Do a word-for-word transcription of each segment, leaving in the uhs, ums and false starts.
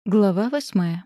Глава восьмая.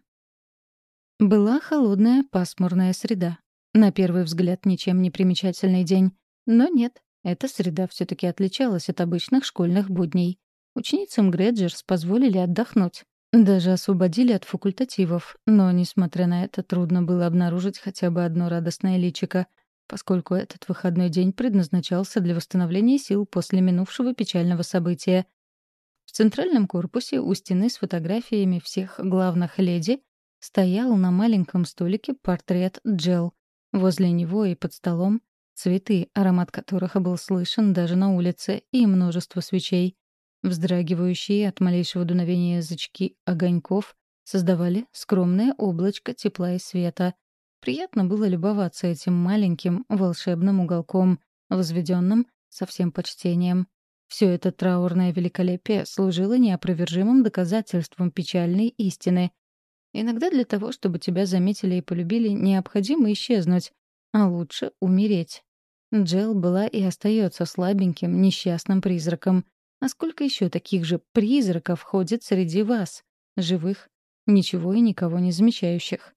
Была холодная, пасмурная среда. На первый взгляд ничем не примечательный день. Но нет, эта среда все таки отличалась от обычных школьных будней. Ученицам Грэджерс позволили отдохнуть. Даже освободили от факультативов. Но, несмотря на это, трудно было обнаружить хотя бы одно радостное личико, поскольку этот выходной день предназначался для восстановления сил после минувшего печального события. В центральном корпусе у стены с фотографиями всех главных леди стоял на маленьком столике портрет Джел. Возле него и под столом цветы, аромат которых был слышен даже на улице, и множество свечей. Вздрагивающие от малейшего дуновения язычки огоньков создавали скромное облачко тепла и света. Приятно было любоваться этим маленьким волшебным уголком, возведенным со всем почтением. Все это траурное великолепие служило неопровержимым доказательством печальной истины. Иногда для того, чтобы тебя заметили и полюбили, необходимо исчезнуть, а лучше умереть. Джел была и остается слабеньким, несчастным призраком. А сколько еще таких же призраков ходит среди вас, живых, ничего и никого не замечающих?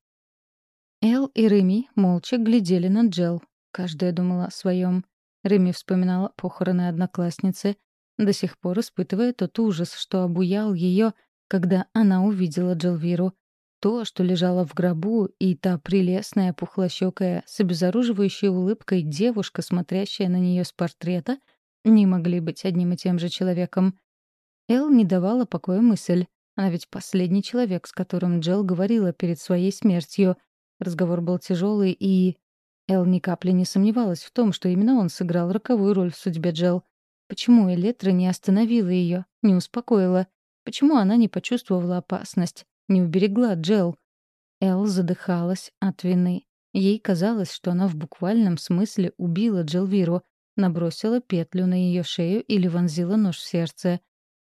Эл и Реми молча глядели на Джел. Каждая думала о своем. Реми вспоминала похороны одноклассницы, до сих пор испытывая тот ужас, что обуял ее, когда она увидела Джелвиру. То, что лежало в гробу, и та прелестная, пухлощёкая, с обезоруживающей улыбкой девушка, смотрящая на нее с портрета, не могли быть одним и тем же человеком. Эл не давала покоя мысль. Она ведь последний человек, с которым Джел говорила перед своей смертью. Разговор был тяжелый, и... Эл ни капли не сомневалась в том, что именно он сыграл роковую роль в судьбе Джел. Почему Элетра не остановила ее, не успокоила? Почему она не почувствовала опасность, не уберегла Джел? Эл задыхалась от вины. Ей казалось, что она в буквальном смысле убила Джелвиру, набросила петлю на ее шею или вонзила нож в сердце.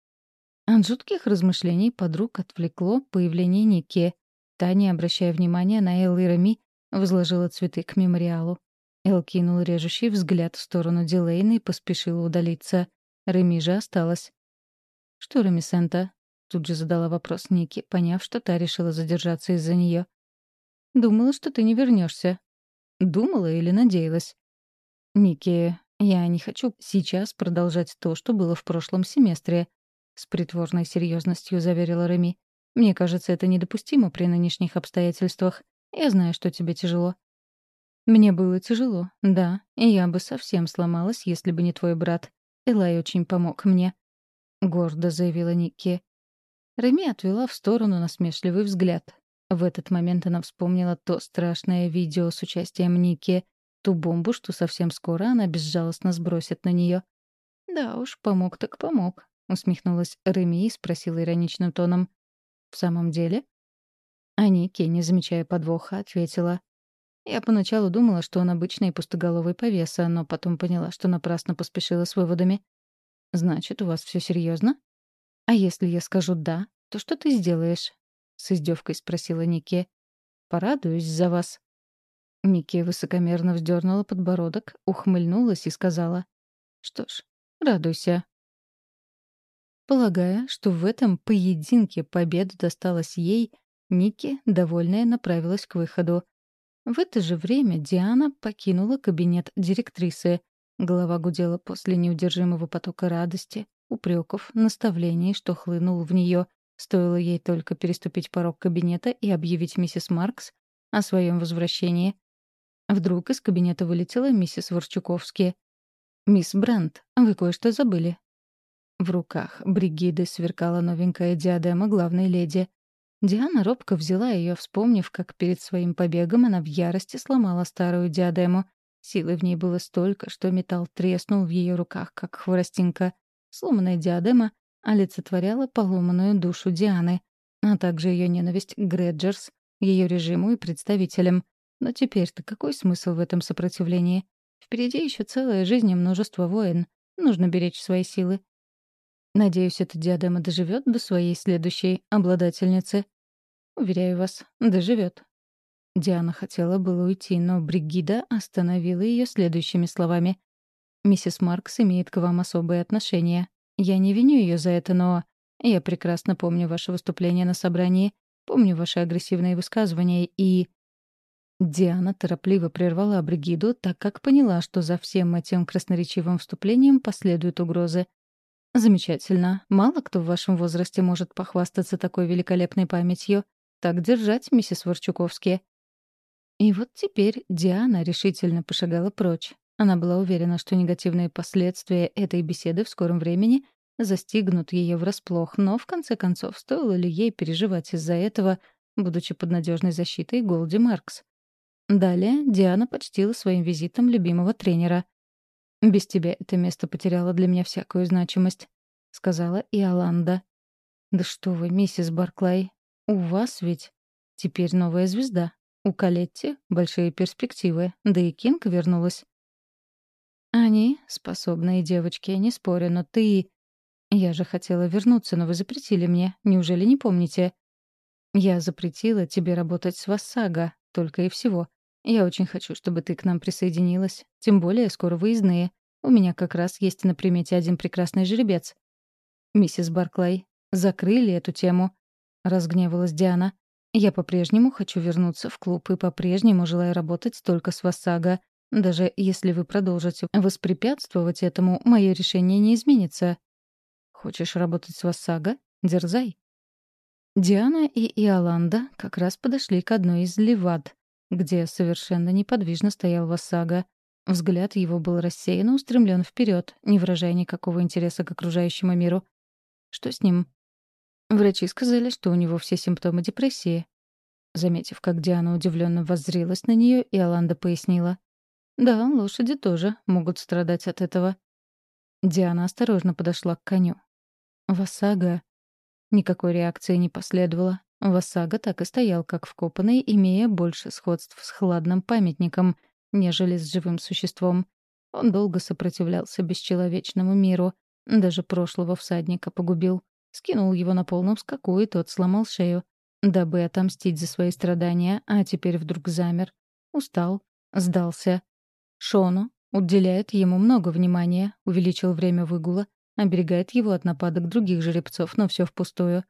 От жутких размышлений подруг отвлекло появление Ники. Та, не обращая внимания на Эл и Реми, возложила цветы к мемориалу. Эл кинул режущий взгляд в сторону Дилейна и поспешила удалиться. Реми же осталась. «Что, Ремисента?» — тут же задала вопрос Ники, поняв, что та решила задержаться из-за нее. «Думала, что ты не вернешься. «Думала или надеялась?» «Ники, я не хочу сейчас продолжать то, что было в прошлом семестре», — с притворной серьезностью заверила Реми. «Мне кажется, это недопустимо при нынешних обстоятельствах. Я знаю, что тебе тяжело». «Мне было тяжело, да, и я бы совсем сломалась, если бы не твой брат. Элай очень помог мне», — гордо заявила Никки. Реми отвела в сторону насмешливый взгляд. В этот момент она вспомнила то страшное видео с участием Никки, ту бомбу, что совсем скоро она безжалостно сбросит на нее. «Да уж, помог так помог», — усмехнулась Реми и спросила ироничным тоном. «В самом деле?» А Никки, не замечая подвоха, ответила. Я поначалу думала, что он обычный пустоголовый повеса, но потом поняла, что напрасно поспешила с выводами. «Значит, у вас все серьезно? А если я скажу «да», то что ты сделаешь?» — с издевкой спросила Никки. «Порадуюсь за вас». Никки высокомерно вздернула подбородок, ухмыльнулась и сказала. «Что ж, радуйся». Полагая, что в этом поединке победа досталась ей, Никки, довольная, направилась к выходу. В это же время Диана покинула кабинет директрисы. Голова гудела после неудержимого потока радости, упреков, наставлений, что хлынул в нее. Стоило ей только переступить порог кабинета и объявить миссис Маркс о своем возвращении. Вдруг из кабинета вылетела миссис Ворчуковски. «Мисс Брандт, вы кое-что забыли». В руках Бригиды сверкала новенькая диадема главной леди. Диана робко взяла ее, вспомнив, как перед своим побегом она в ярости сломала старую диадему. Силы в ней было столько, что металл треснул в ее руках, как хворостинка. Сломанная диадема олицетворяла поломанную душу Дианы, а также ее ненависть к Грэджерс, ее режиму и представителям. Но теперь-то какой смысл в этом сопротивлении? Впереди еще целая жизнь и множество войн. Нужно беречь свои силы. Надеюсь, эта диадема доживет до своей следующей обладательницы. Уверяю вас, доживет. Диана хотела было уйти, но Бригида остановила ее следующими словами. «Миссис Маркс имеет к вам особые отношения. Я не виню ее за это, но... Я прекрасно помню ваше выступление на собрании. Помню ваши агрессивные высказывания и...» Диана торопливо прервала Бригиду, так как поняла, что за всем этим красноречивым вступлением последуют угрозы. «Замечательно. Мало кто в вашем возрасте может похвастаться такой великолепной памятью. Так держать, миссис Ворчуковски». И вот теперь Диана решительно пошагала прочь. Она была уверена, что негативные последствия этой беседы в скором времени застигнут ее врасплох, но в конце концов, стоило ли ей переживать из-за этого, будучи под надежной защитой Голди Маркс? Далее Диана почтила своим визитом любимого тренера. «Без тебя это место потеряло для меня всякую значимость», — сказала Иоланда. «Да что вы, миссис Барклай, у вас ведь теперь новая звезда. У Калетти большие перспективы, да и Кинг вернулась». «Они способные девочки, не спорю, но ты...» «Я же хотела вернуться, но вы запретили мне. Неужели не помните?» «Я запретила тебе работать с Вассага, только и всего. Я очень хочу, чтобы ты к нам присоединилась. Тем более скоро выездные. У меня как раз есть на примете один прекрасный жеребец». «Миссис Барклай, закрыли эту тему», — разгневалась Диана. «Я по-прежнему хочу вернуться в клуб и по-прежнему желаю работать только с Вассага. Даже если вы продолжите воспрепятствовать этому, мое решение не изменится». «Хочешь работать с Вассага? Дерзай». Диана и Иоланда как раз подошли к одной из левад, где совершенно неподвижно стоял Вассага. Взгляд его был рассеянно устремлен вперед, не выражая никакого интереса к окружающему миру. «Что с ним?» Врачи сказали, что у него все симптомы депрессии. Заметив, как Диана удивленно воззрилась на нее, Иоланда пояснила. «Да, лошади тоже могут страдать от этого». Диана осторожно подошла к коню. «Вассага...» Никакой реакции не последовало. Вассага так и стоял, как вкопанный, имея больше сходств с хладным памятником, нежели с живым существом. Он долго сопротивлялся бесчеловечному миру, даже прошлого всадника погубил. Скинул его на полном скаку, и тот сломал шею, дабы отомстить за свои страдания, а теперь вдруг замер. Устал, сдался. Шону уделяет ему много внимания, увеличил время выгула, оберегает его от нападок других жеребцов, но все впустую.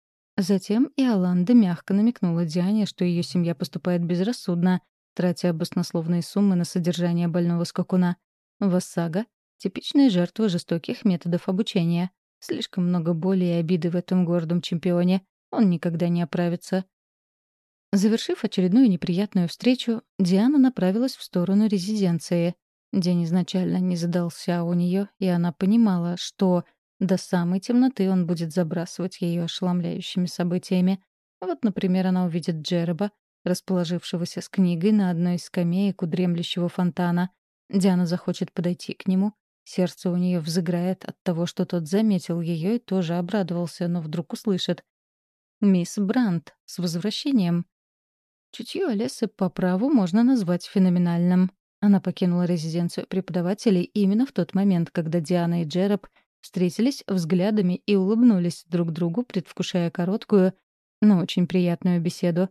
Затем Иоланда мягко намекнула Диане, что ее семья поступает безрассудно, тратя баснословные суммы на содержание больного скакуна. Вассага — типичная жертва жестоких методов обучения. Слишком много боли и обиды в этом гордом чемпионе. Он никогда не оправится. Завершив очередную неприятную встречу, Диана направилась в сторону резиденции. День изначально не задался у нее, и она понимала, что до самой темноты он будет забрасывать ее ошеломляющими событиями. Вот, например, она увидит Джереба, расположившегося с книгой на одной из скамеек у дремлющего фонтана. Диана захочет подойти к нему. Сердце у нее взыграет от того, что тот заметил ее и тоже обрадовался, но вдруг услышит: «Мисс Брандт, с возвращением!» Чутье Олесы по праву можно назвать феноменальным. Она покинула резиденцию преподавателей именно в тот момент, когда Диана и Джероб встретились взглядами и улыбнулись друг другу, предвкушая короткую, но очень приятную беседу.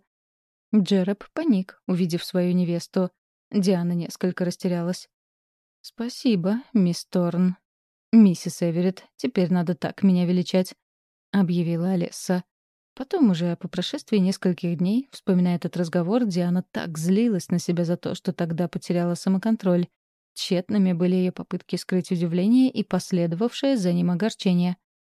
Джероб паник, увидев свою невесту. Диана несколько растерялась. «Спасибо, мисс Торн. Миссис Эверетт, теперь надо так меня величать», — объявила Олеса. Потом уже, по прошествии нескольких дней, вспоминая этот разговор, Диана так злилась на себя за то, что тогда потеряла самоконтроль. Тщетными были ее попытки скрыть удивление и последовавшее за ним огорчение.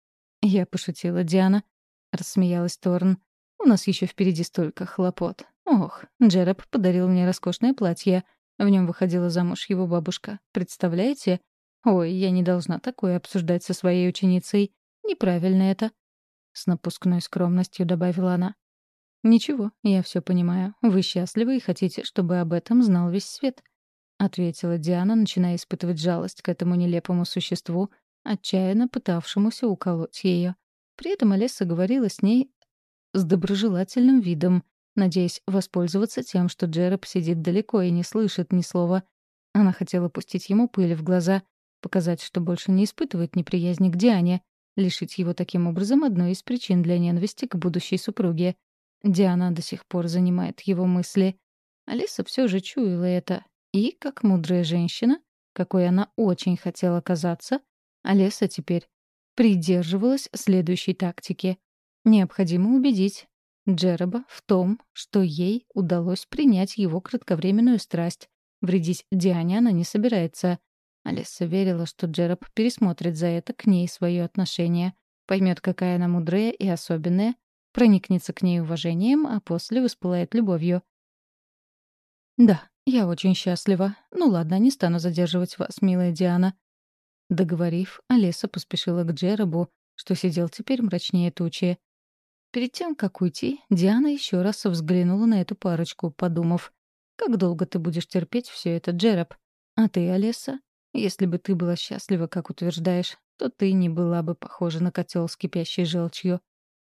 «Я пошутила, Диана», — рассмеялась Торн. «У нас еще впереди столько хлопот. Ох, Джероб подарил мне роскошное платье. В нем выходила замуж его бабушка. Представляете? Ой, я не должна такое обсуждать со своей ученицей. Неправильно это». С напускной скромностью добавила она. «Ничего, я все понимаю. Вы счастливы и хотите, чтобы об этом знал весь свет», — ответила Диана, начиная испытывать жалость к этому нелепому существу, отчаянно пытавшемуся уколоть ее. При этом Олеса говорила с ней с доброжелательным видом, надеясь воспользоваться тем, что Джероб сидит далеко и не слышит ни слова. Она хотела пустить ему пыль в глаза, показать, что больше не испытывает неприязни к Диане, лишить его таким образом одной из причин для ненависти к будущей супруге. Диана до сих пор занимает его мысли. Алиса все же чуяла это. И, как мудрая женщина, какой она очень хотела казаться, Алиса теперь придерживалась следующей тактики. Необходимо убедить Джероба в том, что ей удалось принять его кратковременную страсть. Вредить Диане она не собирается. Алиса верила, что Джероб пересмотрит за это к ней свое отношение, поймет, какая она мудрая и особенная, проникнется к ней уважением, а после воспылает любовью. «Да, я очень счастлива. Ну ладно, не стану задерживать вас, милая Диана». Договорив, Алиса поспешила к Джеробу, что сидел теперь мрачнее тучи. Перед тем, как уйти, Диана еще раз взглянула на эту парочку, подумав, «Как долго ты будешь терпеть все это, Джероб? А ты, Алиса, если бы ты была счастлива, как утверждаешь, то ты не была бы похожа на котел с кипящей желчью».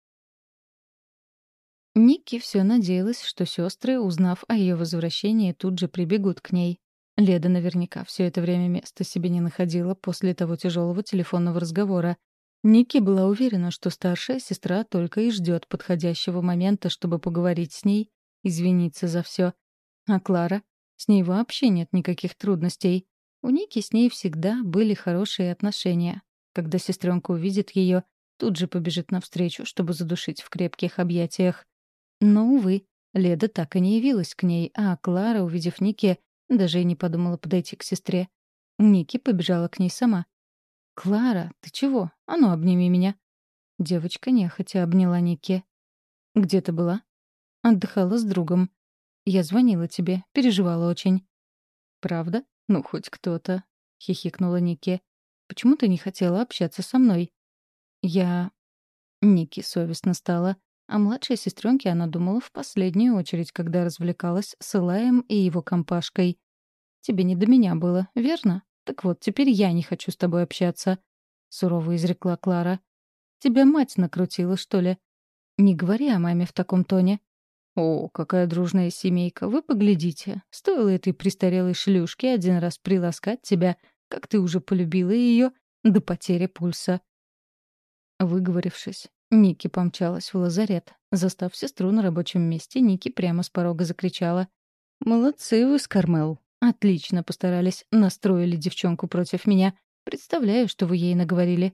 Никки все надеялась, что сестры, узнав о ее возвращении, тут же прибегут к ней. Леда наверняка все это время места себе не находила после того тяжелого телефонного разговора. Никки была уверена, что старшая сестра только и ждет подходящего момента, чтобы поговорить с ней, извиниться за все. А Клара? С ней вообще нет никаких трудностей. У Ники с ней всегда были хорошие отношения. Когда сестренка увидит ее, тут же побежит навстречу, чтобы задушить в крепких объятиях. Но, увы, Леда так и не явилась к ней, а Клара, увидев Ники, даже и не подумала подойти к сестре. Ники побежала к ней сама. «Клара, ты чего? А ну, обними меня». Девочка нехотя обняла Ники. «Где ты была?» «Отдыхала с другом. Я звонила тебе, переживала очень». «Правда? Ну, хоть кто-то», — хихикнула Ники. «Почему ты не хотела общаться со мной?» «Я...» Ники совестно стало. О младшей сестренке она думала в последнюю очередь, когда развлекалась с Илаем и его компашкой. «Тебе не до меня было, верно? Так вот, теперь я не хочу с тобой общаться», — сурово изрекла Клара. «Тебя мать накрутила, что ли?» «Не говори о маме в таком тоне». «О, какая дружная семейка, вы поглядите. Стоило этой престарелой шлюшке один раз приласкать тебя, как ты уже полюбила ее до потери пульса». Выговорившись, Ники помчалась в лазарет. Застав сестру на рабочем месте, Ники прямо с порога закричала: «Молодцы вы, Скармел. Отлично постарались, настроили девчонку против меня. Представляю, что вы ей наговорили».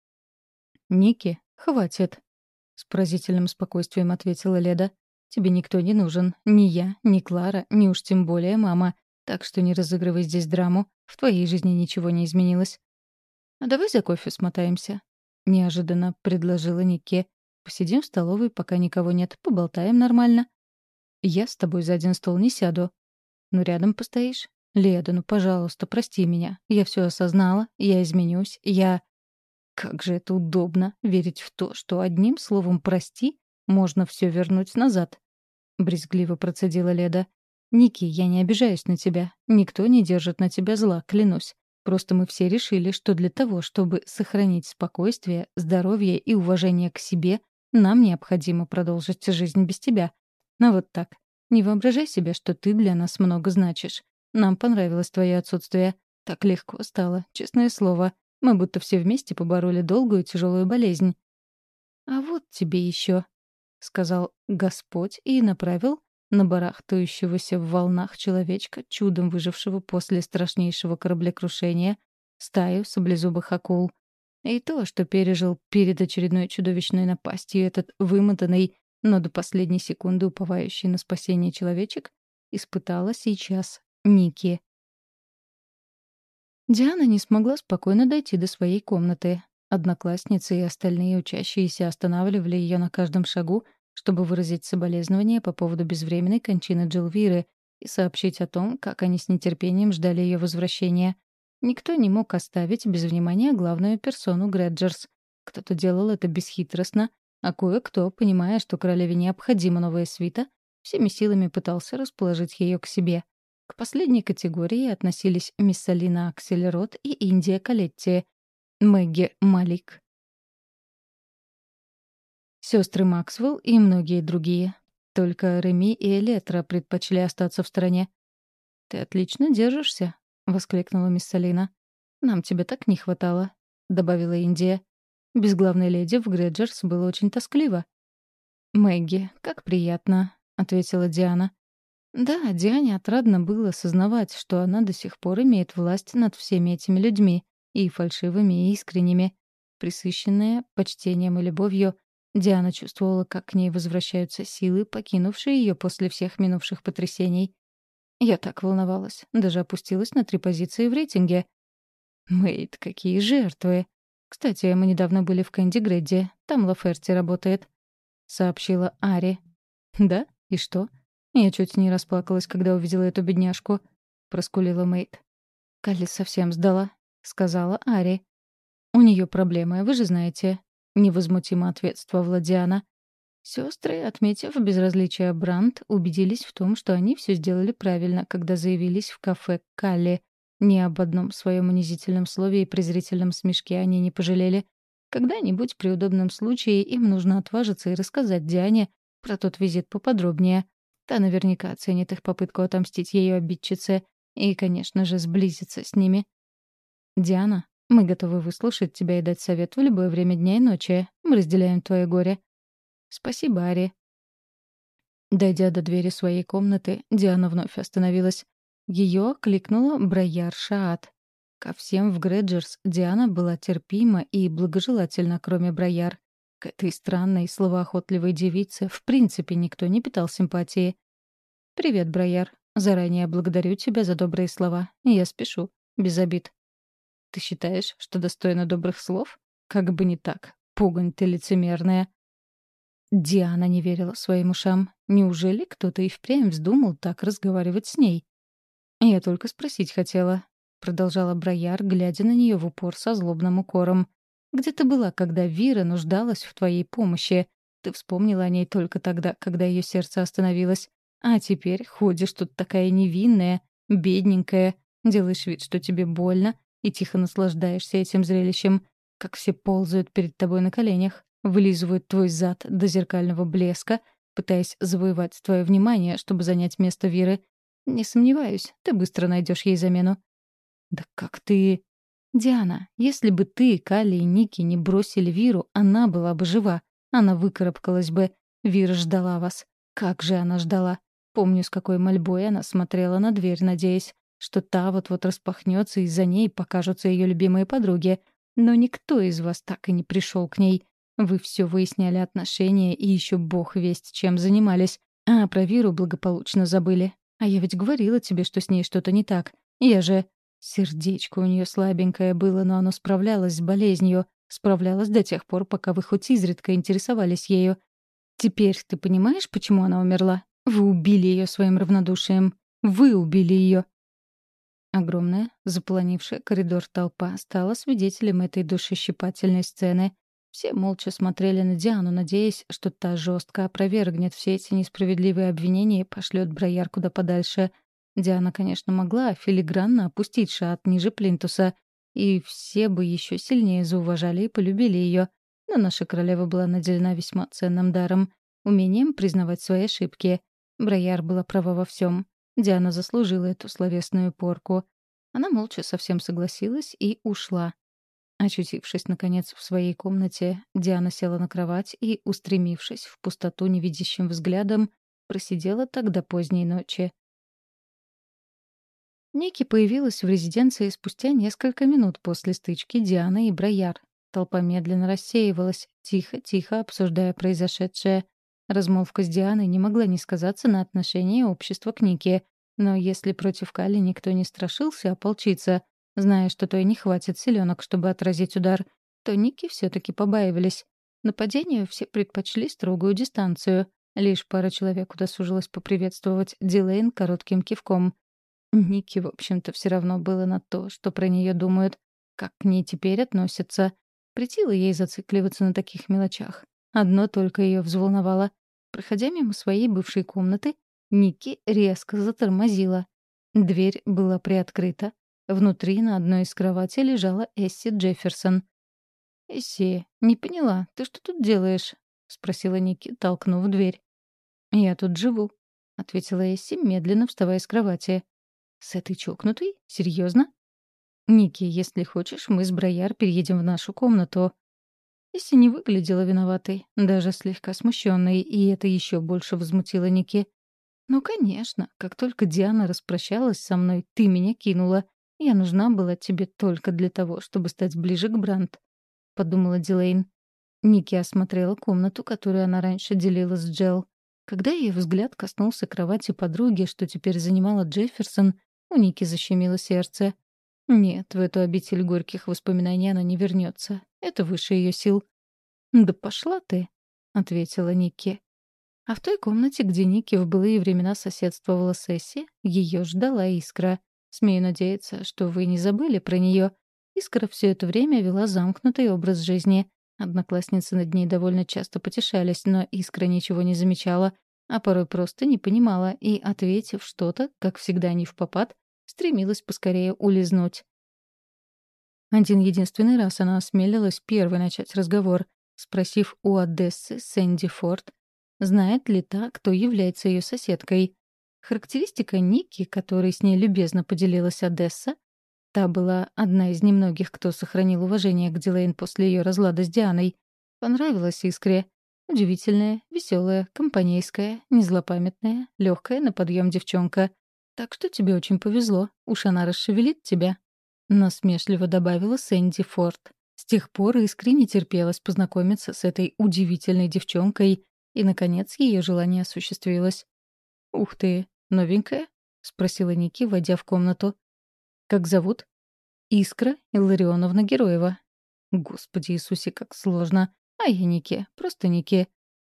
«Ники, хватит», — с поразительным спокойствием ответила Леда. «Тебе никто не нужен. Ни я, ни Клара, ни уж тем более мама. Так что не разыгрывай здесь драму. В твоей жизни ничего не изменилось». «А давай за кофе смотаемся», — неожиданно предложила Ники. «Посидим в столовой, пока никого нет, поболтаем нормально». «Я с тобой за один стол не сяду». «Ну, рядом постоишь?» «Леда, ну, пожалуйста, прости меня. Я все осознала, я изменюсь, я...» Как же это удобно — верить в то, что одним словом «прости» можно все вернуть назад. Брезгливо процедила Леда. «Ники, я не обижаюсь на тебя. Никто не держит на тебя зла, клянусь. Просто мы все решили, что для того, чтобы сохранить спокойствие, здоровье и уважение к себе, нам необходимо продолжить жизнь без тебя. Но вот так. Не воображай себе, что ты для нас много значишь. Нам понравилось твое отсутствие. Так легко стало, честное слово. Мы будто все вместе побороли долгую тяжелую болезнь». «А вот тебе еще», — сказал Господь и направил на барахтающегося в волнах человечка, чудом выжившего после страшнейшего кораблекрушения, стаю саблезубых акул. И то, что пережил перед очередной чудовищной напастью этот вымотанный, но до последней секунды уповающий на спасение человечек, испытала сейчас Ники. Диана не смогла спокойно дойти до своей комнаты. Одноклассницы и остальные учащиеся останавливали ее на каждом шагу, чтобы выразить соболезнования по поводу безвременной кончины Джилвиры и сообщить о том, как они с нетерпением ждали ее возвращения. Никто не мог оставить без внимания главную персону Грэджерс. Кто-то делал это бесхитростно, а кое-кто, понимая, что королеве необходима новая свита, всеми силами пытался расположить ее к себе. К последней категории относились мисс Алина Аксельрод и Индия Калетти, Мэгги Малик, сестры Максвелл и многие другие. Только Реми и Элетра предпочли остаться в стороне. «Ты отлично держишься», — воскликнула мисс Алина. «Нам тебя так не хватало», — добавила Индия. Без главной леди в Грэджерс было очень тоскливо. «Мэгги, как приятно», — ответила Диана. Да, Диане отрадно было сознавать, что она до сих пор имеет власть над всеми этими людьми, и фальшивыми, и искренними. Присыщенная почтением и любовью, Диана чувствовала, как к ней возвращаются силы, покинувшие ее после всех минувших потрясений. Я так волновалась, даже опустилась на три позиции в рейтинге. Мэйд, какие жертвы! Кстати, мы недавно были в Кэнди Грэдди, там Лаферти работает, — сообщила Ари. Да? И что? Я чуть не расплакалась, когда увидела эту бедняжку, — проскулила Мэйд. Калли совсем сдала, — сказала Ари. У нее проблемы, вы же знаете, — невозмутимо ответствовала Диана. Сестры, отметив безразличие Брандт, убедились в том, что они все сделали правильно, когда заявились в кафе Калли. Ни об одном своем унизительном слове и презрительном смешке они не пожалели. Когда-нибудь при удобном случае им нужно отважиться и рассказать Диане про тот визит поподробнее. Та наверняка оценит их попытку отомстить ее обидчице и, конечно же, сблизиться с ними. «Диана, мы готовы выслушать тебя и дать совет в любое время дня и ночи. Мы разделяем твое горе». «Спасибо, Ари». Дойдя до двери своей комнаты, Диана вновь остановилась. Ее окликнула Брайяр Шаат. Ко всем в Грэджерс Диана была терпима и благожелательна, кроме Брайяр. К этой странной, словоохотливой девице в принципе никто не питал симпатии. «Привет, Брайяр. Заранее благодарю тебя за добрые слова. Я спешу. Без обид». «Ты считаешь, что достойна добрых слов? Как бы не так. Пугань ты лицемерная». Диана не верила своим ушам. Неужели кто-то и впрямь вздумал так разговаривать с ней? «Я только спросить хотела», — продолжала Брайяр, глядя на нее в упор со злобным укором. «Где ты была, когда Вира нуждалась в твоей помощи? Ты вспомнила о ней только тогда, когда ее сердце остановилось. А теперь ходишь тут такая невинная, бедненькая, делаешь вид, что тебе больно, и тихо наслаждаешься этим зрелищем, как все ползают перед тобой на коленях, вылизывают твой зад до зеркального блеска, пытаясь завоевать твое внимание, чтобы занять место Виры. Не сомневаюсь, ты быстро найдешь ей замену». «Да как ты...» «Диана, если бы ты, Калли и Ники не бросили Виру, она была бы жива. Она выкарабкалась бы. Вира ждала вас. Как же она ждала. Помню, с какой мольбой она смотрела на дверь, надеясь, что та вот-вот распахнется, и за ней покажутся ее любимые подруги. Но никто из вас так и не пришел к ней. Вы все выясняли отношения и еще бог весть чем занимались. А про Виру благополучно забыли. А я ведь говорила тебе, что с ней что-то не так. Я же... Сердечко у нее слабенькое было, но оно справлялось с болезнью. Справлялось до тех пор, пока вы хоть изредка интересовались ею. Теперь ты понимаешь, почему она умерла? Вы убили ее своим равнодушием. Вы убили ее. Огромная, заполонившая коридор толпа стала свидетелем этой душещипательной сцены. Все молча смотрели на Диану, надеясь, что та жестко опровергнет все эти несправедливые обвинения и пошлет Брайяр куда подальше. Диана, конечно, могла филигранно опустить Шаат ниже плинтуса, и все бы еще сильнее зауважали и полюбили ее. Но наша королева была наделена весьма ценным даром — умением признавать свои ошибки. Брайяр была права во всем. Диана заслужила эту словесную порку. Она молча совсем согласилась и ушла. Очутившись, наконец, в своей комнате, Диана села на кровать и, устремившись в пустоту невидящим взглядом, просидела так до поздней ночи. Ники появилась в резиденции спустя несколько минут после стычки Дианы и Брайяр. Толпа медленно рассеивалась, тихо-тихо обсуждая произошедшее. Размолвка с Дианой не могла не сказаться на отношении общества к Нике. Но если против Калли никто не страшился ополчиться, зная, что той не хватит силёнок, чтобы отразить удар, то Ники все-таки побаивались. Нападению все предпочли строгую дистанцию. Лишь пара человек удосужилась поприветствовать Дилейн коротким кивком. Нике, в общем-то, все равно было на то, что про нее думают, как к ней теперь относятся. Претило ей зацикливаться на таких мелочах. Одно только ее взволновало. Проходя мимо своей бывшей комнаты, Ники резко затормозила. Дверь была приоткрыта. Внутри на одной из кроватей лежала Эсси Джефферсон. «Эсси, не поняла, ты что тут делаешь?» — спросила Ники, толкнув дверь. «Я тут живу», — ответила Эсси, медленно вставая с кровати. «С этой чокнутой? Серьезно?» «Ники, если хочешь, мы с Брайяр переедем в нашу комнату». Эсси не выглядела виноватой, даже слегка смущенной, и это еще больше возмутило Ники. «Ну, конечно, как только Диана распрощалась со мной, ты меня кинула. Я нужна была тебе только для того, чтобы стать ближе к Брандт», — подумала Дилейн. Ники осмотрела комнату, которую она раньше делила с Джел. Когда ее взгляд коснулся кровати подруги, что теперь занимала Джефферсон, у Ники защемило сердце. Нет, в эту обитель горьких воспоминаний она не вернется. Это выше ее сил. «Да пошла ты», — ответила Ники. А в той комнате, где Ники в былые времена соседствовала с Эсси, ее ждала Искра. Смею надеяться, что вы не забыли про нее. Искра все это время вела замкнутый образ жизни. Одноклассницы над ней довольно часто потешались, но Искра ничего не замечала, а порой просто не понимала и, ответив что-то, как всегда не впопад, стремилась поскорее улизнуть. Один единственный раз она осмелилась первой начать разговор, спросив у Одессы Сэнди Форд, знает ли та, кто является ее соседкой. Характеристика Ники, которой с ней любезно поделилась Одесса, та была одна из немногих, кто сохранил уважение к Дилейн после ее разлада с Дианой, понравилась Искре. Удивительная, веселая, компанейская, незлопамятная, легкая на подъем девчонка. Так что тебе очень повезло, уж она расшевелит тебя. Насмешливо добавила Сэнди Форд. С тех пор Искре не терпелось познакомиться с этой удивительной девчонкой, и, наконец, ее желание осуществилось. «Ух ты, новенькая?» — спросила Ники, войдя в комнату. «Как зовут?» «Искра Илларионовна Героева». «Господи Иисусе, как сложно. А я Ники, просто Ники».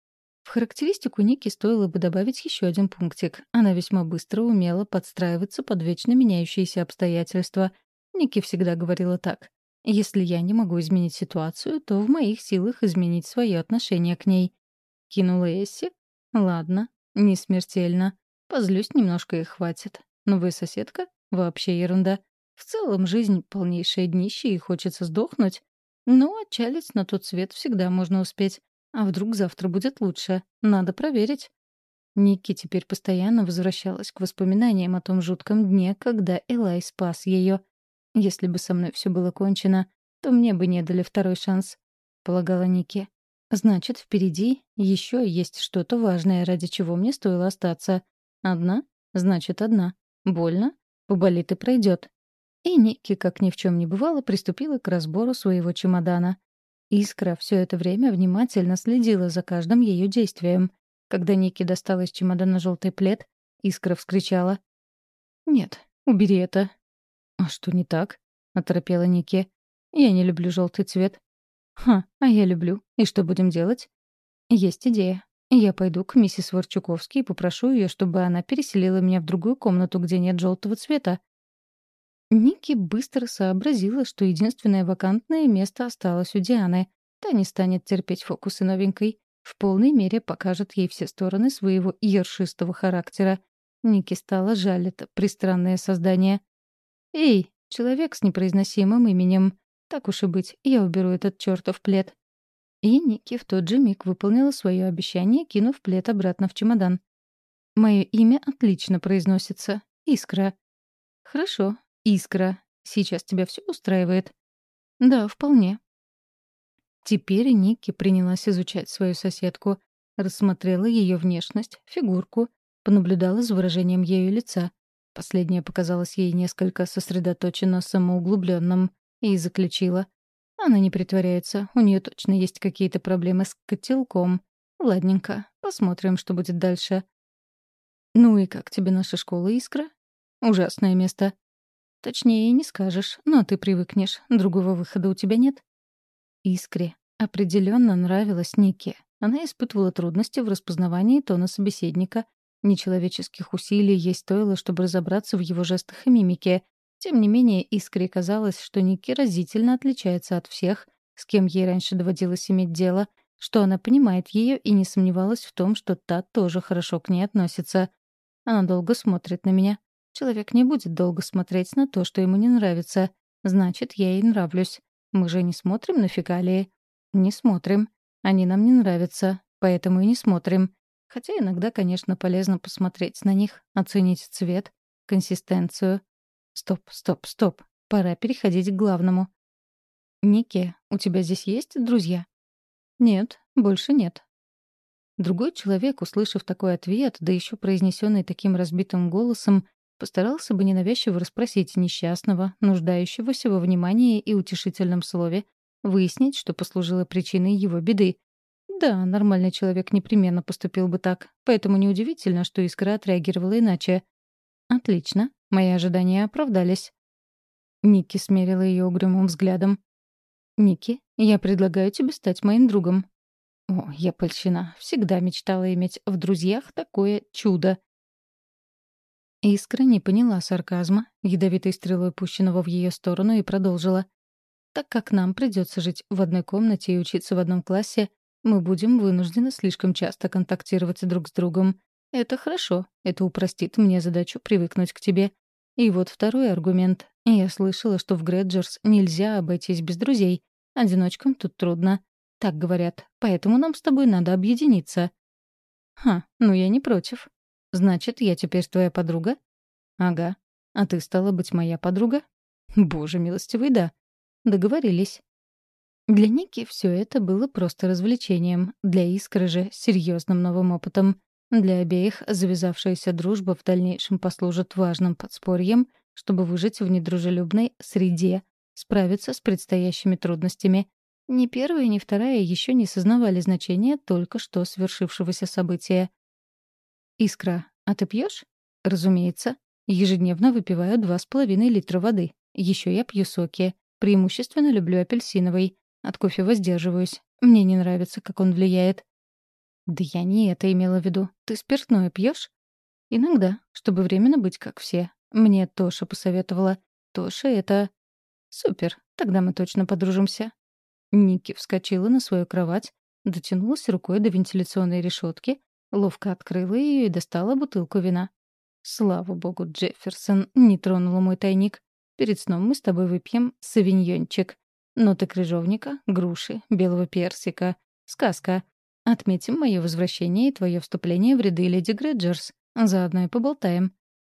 В характеристику Ники стоило бы добавить еще один пунктик. Она весьма быстро умела подстраиваться под вечно меняющиеся обстоятельства. Ники всегда говорила так. «Если я не могу изменить ситуацию, то в моих силах изменить свое отношение к ней». Кинула Эсси? Ладно, не смертельно. Позлюсь немножко и хватит. Новая соседка? Вообще ерунда. В целом жизнь полнейшее днище и хочется сдохнуть. Но отчалить на тот свет всегда можно успеть. А вдруг завтра будет лучше? Надо проверить. Ники теперь постоянно возвращалась к воспоминаниям о том жутком дне, когда Элай спас ее. Если бы со мной все было кончено, то мне бы не дали второй шанс, полагала Ники. Значит, впереди еще есть что-то важное, ради чего мне стоило остаться. Одна? Значит, одна. Больно? Поболит и пройдет. И Ники, как ни в чем не бывало, приступила к разбору своего чемодана. Искра все это время внимательно следила за каждым ее действием. Когда Ники достала из чемодана желтый плед, Искра вскричала: «Нет, убери это». «А что не так?» — оторопела Ники. «Я не люблю желтый цвет». «Ха, а я люблю. И что будем делать?» «Есть идея. Я пойду к миссис Ворчуковски и попрошу ее, чтобы она переселила меня в другую комнату, где нет желтого цвета». Ники быстро сообразила, что единственное вакантное место осталось у Дианы. Та не станет терпеть фокусы новенькой. В полной мере покажет ей все стороны своего ершистого характера. Ники стало жаль это пристранное создание. «Эй, человек с непроизносимым именем. Так уж и быть, я уберу этот чертов плед». И Ники в тот же миг выполнила свое обещание, кинув плед обратно в чемодан. «Мое имя отлично произносится. Искра». «Хорошо, Искра. Сейчас тебя все устраивает?» «Да, вполне». Теперь Ники принялась изучать свою соседку, рассмотрела ее внешность, фигурку, понаблюдала за выражением ее лица. Последнее показалось ей несколько сосредоточенно самоуглубленным, и заключила: она не притворяется, у нее точно есть какие-то проблемы с котелком. Ладненько, посмотрим, что будет дальше. «Ну и как тебе наша школа, Искра?» «Ужасное место». «Точнее, не скажешь, но ты привыкнешь, другого выхода у тебя нет». Искре определенно нравилась Ники. Она испытывала трудности в распознавании тона собеседника. Нечеловеческих усилий ей стоило, чтобы разобраться в его жестах и мимике. Тем не менее, Искре казалось, что Ники разительно отличается от всех, с кем ей раньше доводилось иметь дело, что она понимает ее и не сомневалась в том, что та тоже хорошо к ней относится. Она долго смотрит на меня. Человек не будет долго смотреть на то, что ему не нравится. Значит, я ей нравлюсь. Мы же не смотрим на фекалии. Не смотрим. Они нам не нравятся, поэтому и не смотрим. Хотя иногда, конечно, полезно посмотреть на них, оценить цвет, консистенцию. Стоп, стоп, стоп. Пора переходить к главному. «Ники, у тебя здесь есть друзья?» «Нет, больше нет». Другой человек, услышав такой ответ, да еще произнесенный таким разбитым голосом, постарался бы ненавязчиво расспросить несчастного, нуждающегося во внимании и утешительном слове, выяснить, что послужило причиной его беды. Да, нормальный человек непременно поступил бы так, поэтому неудивительно, что Искра отреагировала иначе. Отлично, мои ожидания оправдались. Никки смерила ее угрюмым взглядом. «Никки, я предлагаю тебе стать моим другом». О, я польщена. Всегда мечтала иметь в друзьях такое чудо. Искра не поняла сарказма, ядовитой стрелой пущенного в ее сторону, и продолжила. «Так как нам придется жить в одной комнате и учиться в одном классе, мы будем вынуждены слишком часто контактировать друг с другом. Это хорошо, это упростит мне задачу привыкнуть к тебе. И вот второй аргумент. Я слышала, что в Грэджерс нельзя обойтись без друзей. Одиночкам тут трудно. Так говорят, поэтому нам с тобой надо объединиться». «Ха, ну я не против. Значит, я теперь твоя подруга?» «Ага. А ты стала быть моя подруга?» «Боже милостивый, да. Договорились». Для Ники все это было просто развлечением, для Искры же — серьезным новым опытом. Для обеих завязавшаяся дружба в дальнейшем послужит важным подспорьем, чтобы выжить в недружелюбной среде, справиться с предстоящими трудностями. Ни первая, ни вторая еще не сознавали значения только что свершившегося события. «Искра, а ты пьешь?» «Разумеется. Ежедневно выпиваю два с половиной литра воды. Еще я пью соки. Преимущественно люблю апельсиновый. От кофе воздерживаюсь. Мне не нравится, как он влияет». «Да я не это имела в виду. Ты спиртное пьешь?» «Иногда, чтобы временно быть как все. Мне Тоша посоветовала. Тоша — это...» «Супер, тогда мы точно подружимся». Ники вскочила на свою кровать, дотянулась рукой до вентиляционной решетки, ловко открыла ее и достала бутылку вина. «Слава богу, Джефферсон не тронула мой тайник. Перед сном мы с тобой выпьем савиньончик. Ноты крыжовника, груши, белого персика. Сказка. Отметим мое возвращение и твое вступление в ряды леди Грэджерс. Заодно и поболтаем».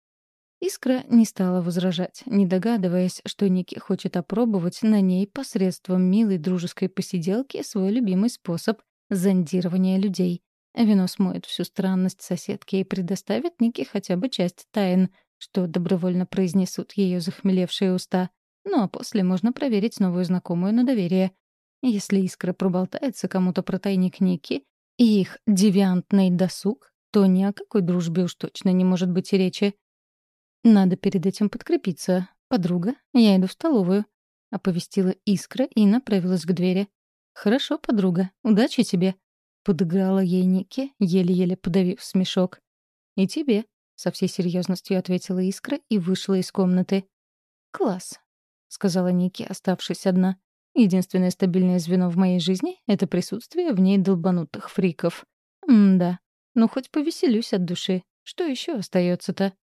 Искра не стала возражать, не догадываясь, что Ники хочет опробовать на ней посредством милой дружеской посиделки свой любимый способ зондирования людей. Вино смоет всю странность соседки и предоставит Нике хотя бы часть тайн, что добровольно произнесут ее захмелевшие уста. Ну а после можно проверить новую знакомую на доверие. Если Искра проболтается кому-то про тайник Ники и их девиантный досуг, то ни о какой дружбе уж точно не может быть и речи. «Надо перед этим подкрепиться. Подруга, я иду в столовую», — оповестила Искра и направилась к двери. «Хорошо, подруга. Удачи тебе», — подыграла ей Ники, еле-еле подавив смешок. «И тебе», — со всей серьезностью ответила Искра и вышла из комнаты. «Класс», — сказала Ники, оставшись одна. «Единственное стабильное звено в моей жизни — это присутствие в ней долбанутых фриков. М-да. Ну, хоть повеселюсь от души. Что еще остается-то?»